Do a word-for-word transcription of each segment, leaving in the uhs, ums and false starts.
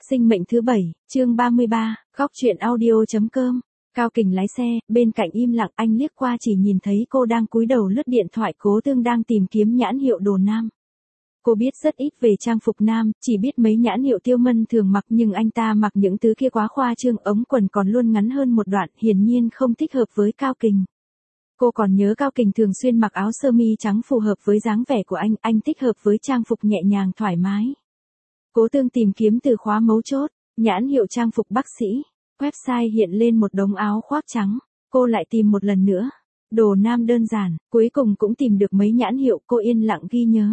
Sinh mệnh thứ bảy, chương ba mươi ba, góc truyện audio.com. Cao Kình lái xe, bên cạnh im lặng, anh liếc qua chỉ nhìn thấy cô đang cúi đầu lướt điện thoại. Cố Tương đang tìm kiếm nhãn hiệu đồ nam. Cô biết rất ít về trang phục nam, chỉ biết mấy nhãn hiệu Tiêu Mân thường mặc, nhưng anh ta mặc những thứ kia quá khoa trương, ống quần còn luôn ngắn hơn một đoạn, hiển nhiên không thích hợp với Cao Kình. Cô còn nhớ Cao Kình thường xuyên mặc áo sơ mi trắng phù hợp với dáng vẻ của anh, anh thích hợp với trang phục nhẹ nhàng thoải mái. Cố Tương tìm kiếm từ khóa mấu chốt, nhãn hiệu trang phục bác sĩ, website hiện lên một đống áo khoác trắng, cô lại tìm một lần nữa, đồ nam đơn giản, cuối cùng cũng tìm được mấy nhãn hiệu, cô yên lặng ghi nhớ.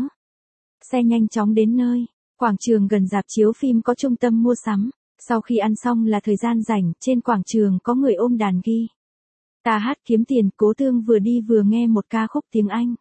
Xe nhanh chóng đến nơi, quảng trường gần rạp chiếu phim có trung tâm mua sắm, sau khi ăn xong là thời gian rảnh, trên quảng trường có người ôm đàn ghi. Ta hát kiếm tiền, Cố Tương vừa đi vừa nghe một ca khúc tiếng Anh.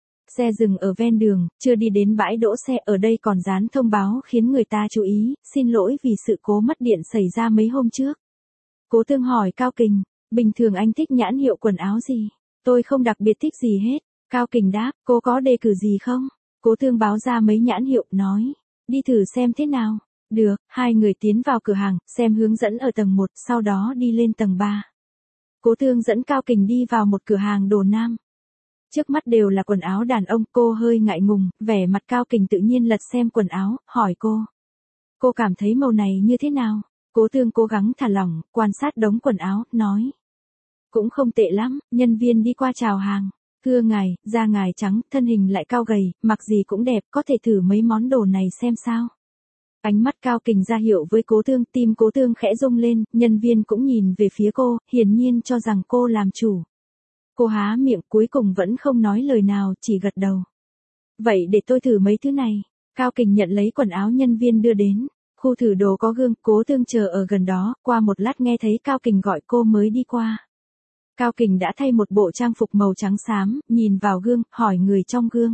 Xe dừng ở ven đường, chưa đi đến bãi đỗ xe, ở đây còn dán thông báo khiến người ta chú ý, xin lỗi vì sự cố mất điện xảy ra mấy hôm trước. Cố Tương hỏi Cao Kình, bình thường anh thích nhãn hiệu quần áo gì? Tôi không đặc biệt thích gì hết. Cao Kình đáp, cô có đề cử gì không? Cố Tương báo ra mấy nhãn hiệu, nói, đi thử xem thế nào. Được, hai người tiến vào cửa hàng, xem hướng dẫn ở tầng một, sau đó đi lên tầng ba. Cố Tương dẫn Cao Kình đi vào một cửa hàng đồ nam. Trước mắt đều là quần áo đàn ông, cô hơi ngại ngùng, vẻ mặt Cao Kình tự nhiên lật xem quần áo, hỏi cô. Cô cảm thấy màu này như thế nào? Cố Tương cố gắng thả lỏng, quan sát đống quần áo, nói. Cũng không tệ lắm, nhân viên đi qua chào hàng. Thưa ngài, da ngài trắng, thân hình lại cao gầy, mặc gì cũng đẹp, có thể thử mấy món đồ này xem sao. Ánh mắt Cao Kình ra hiệu với Cố Tương, tim Cố Tương khẽ rung lên, nhân viên cũng nhìn về phía cô, hiển nhiên cho rằng cô làm chủ. Cô há miệng, cuối cùng vẫn không nói lời nào, chỉ gật đầu. Vậy để tôi thử mấy thứ này. Cao Kình nhận lấy quần áo nhân viên đưa đến. Khu thử đồ có gương, Cố Tương chờ ở gần đó, qua một lát nghe thấy Cao Kình gọi cô mới đi qua. Cao Kình đã thay một bộ trang phục màu trắng xám, nhìn vào gương, hỏi người trong gương.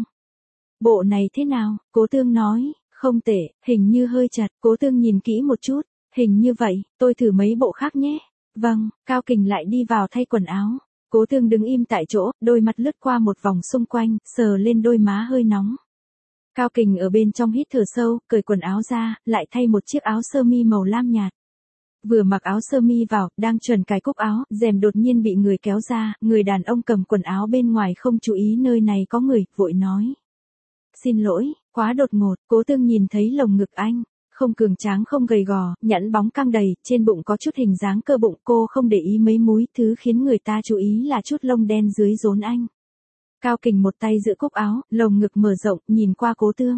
Bộ này thế nào? Cố Tương nói, không tệ, hình như hơi chật. Cố Tương nhìn kỹ một chút, hình như vậy, tôi thử mấy bộ khác nhé. Vâng, Cao Kình lại đi vào thay quần áo. Cố Tương đứng im tại chỗ, đôi mắt lướt qua một vòng xung quanh, sờ lên đôi má hơi nóng. Cao Kình ở bên trong hít thở sâu, cởi quần áo ra, lại thay một chiếc áo sơ mi màu lam nhạt. Vừa mặc áo sơ mi vào, đang chuẩn cài cúc áo, rèm đột nhiên bị người kéo ra, người đàn ông cầm quần áo bên ngoài không chú ý nơi này có người, vội nói. Xin lỗi, quá đột ngột. Cố Tương nhìn thấy lồng ngực anh, không cường tráng không gầy gò, nhẵn bóng căng đầy, trên bụng có chút hình dáng cơ bụng, cô không để ý mấy múi, thứ khiến người ta chú ý là chút lông đen dưới rốn anh. Cao Kình một tay giữ cúc áo, lồng ngực mở rộng, nhìn qua Cố Tương.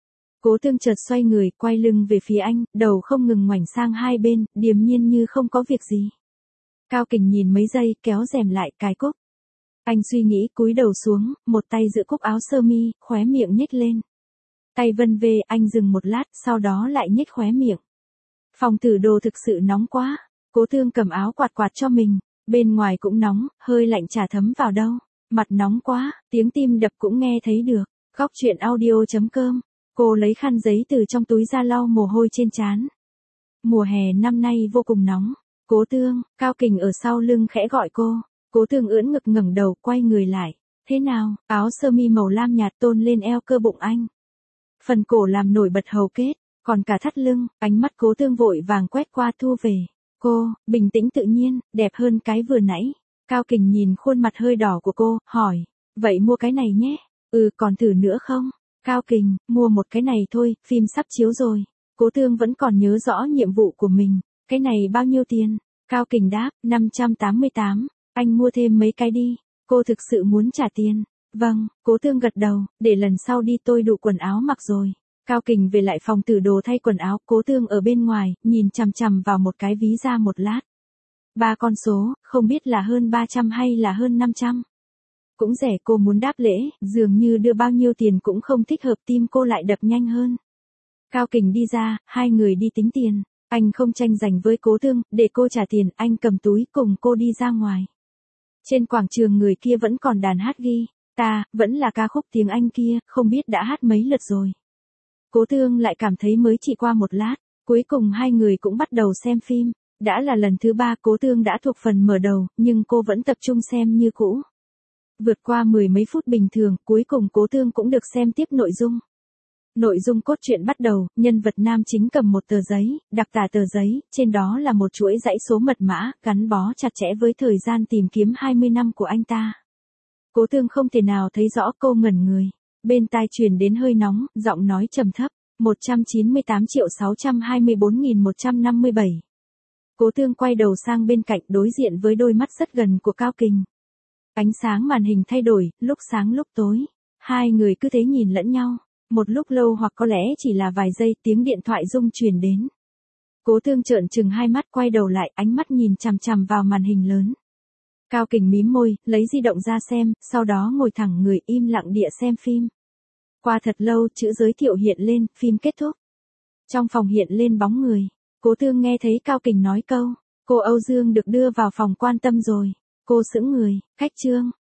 Cố Tương chợt xoay người, quay lưng về phía anh, đầu không ngừng ngoảnh sang hai bên, điềm nhiên như không có việc gì. Cao Kình nhìn mấy giây, kéo rèm lại, cài cúc. Anh suy nghĩ, cúi đầu xuống, một tay giữ cúc áo sơ mi, khóe miệng nhếch lên. Tay vân về, anh dừng một lát, sau đó lại nhếch khóe miệng. Phòng thử đồ thực sự nóng quá. Cố Tương cầm áo quạt quạt cho mình, bên ngoài cũng nóng, hơi lạnh chả thấm vào đâu. Mặt nóng quá, tiếng tim đập cũng nghe thấy được. Góc truyện audio.com. Cô lấy khăn giấy từ trong túi ra lau mồ hôi trên trán. Mùa hè năm nay vô cùng nóng. Cố Tương, Cao Kình ở sau lưng khẽ gọi cô. Cố Tương ưỡn ngực ngẩng đầu, quay người lại. Thế nào? Áo sơ mi màu lam nhạt tôn lên eo cơ bụng anh. Phần cổ làm nổi bật hầu kết, còn cả thắt lưng. Ánh mắt Cố Tương vội vàng quét qua thu về. Cô, bình tĩnh tự nhiên, đẹp hơn cái vừa nãy. Cao Kình nhìn khuôn mặt hơi đỏ của cô, hỏi. Vậy mua cái này nhé. Ừ, còn thử nữa không? Cao Kình, mua một cái này thôi, phim sắp chiếu rồi. Cố Tương vẫn còn nhớ rõ nhiệm vụ của mình. Cái này bao nhiêu tiền? Cao Kình đáp, năm trăm tám mươi tám. Anh mua thêm mấy cái đi. Cô thực sự muốn trả tiền. Vâng, Cố Tương gật đầu, để lần sau đi tôi đủ quần áo mặc rồi. Cao Kình về lại phòng thử đồ thay quần áo, Cố Tương ở bên ngoài, nhìn chằm chằm vào một cái ví da một lát. Ba con số, không biết là hơn ba trăm hay là hơn năm trăm. Cũng rẻ, cô muốn đáp lễ, dường như đưa bao nhiêu tiền cũng không thích hợp, tim cô lại đập nhanh hơn. Cao Kình đi ra, hai người đi tính tiền. Anh không tranh giành với Cố Tương, để cô trả tiền, anh cầm túi cùng cô đi ra ngoài. Trên quảng trường người kia vẫn còn đàn hát ghi. Ta, vẫn là ca khúc tiếng Anh kia, không biết đã hát mấy lượt rồi. Cố Tương lại cảm thấy mới chỉ qua một lát, cuối cùng hai người cũng bắt đầu xem phim. Đã là lần thứ ba Cố Tương đã thuộc phần mở đầu, nhưng cô vẫn tập trung xem như cũ. Vượt qua mười mấy phút bình thường, cuối cùng Cố Tương cũng được xem tiếp nội dung. Nội dung cốt truyện bắt đầu, nhân vật nam chính cầm một tờ giấy, đặc tả tờ giấy, trên đó là một chuỗi dãy số mật mã, gắn bó chặt chẽ với thời gian tìm kiếm hai mươi năm của anh ta. Cố Tương không thể nào thấy rõ, cô ngẩn người. Bên tai truyền đến hơi nóng, giọng nói trầm thấp, một trăm chín mươi tám triệu sáu trăm hai mươi bốn nghìn một trăm năm mươi bảy. Cố Tương quay đầu sang bên cạnh, đối diện với đôi mắt rất gần của Cao Kình. Ánh sáng màn hình thay đổi, lúc sáng lúc tối. Hai người cứ thế nhìn lẫn nhau. Một lúc lâu hoặc có lẽ chỉ là vài giây, tiếng điện thoại rung truyền đến. Cố Tương trợn trừng hai mắt, quay đầu lại, ánh mắt nhìn chằm chằm vào màn hình lớn. Cao Kình mím môi, lấy di động ra xem, sau đó ngồi thẳng người im lặng địa xem phim. Qua thật lâu, chữ giới thiệu hiện lên, phim kết thúc. Trong phòng hiện lên bóng người. Cố Tương nghe thấy Cao Kình nói câu, cô Âu Dương được đưa vào phòng quan tâm rồi. Cô sững người, khách trương,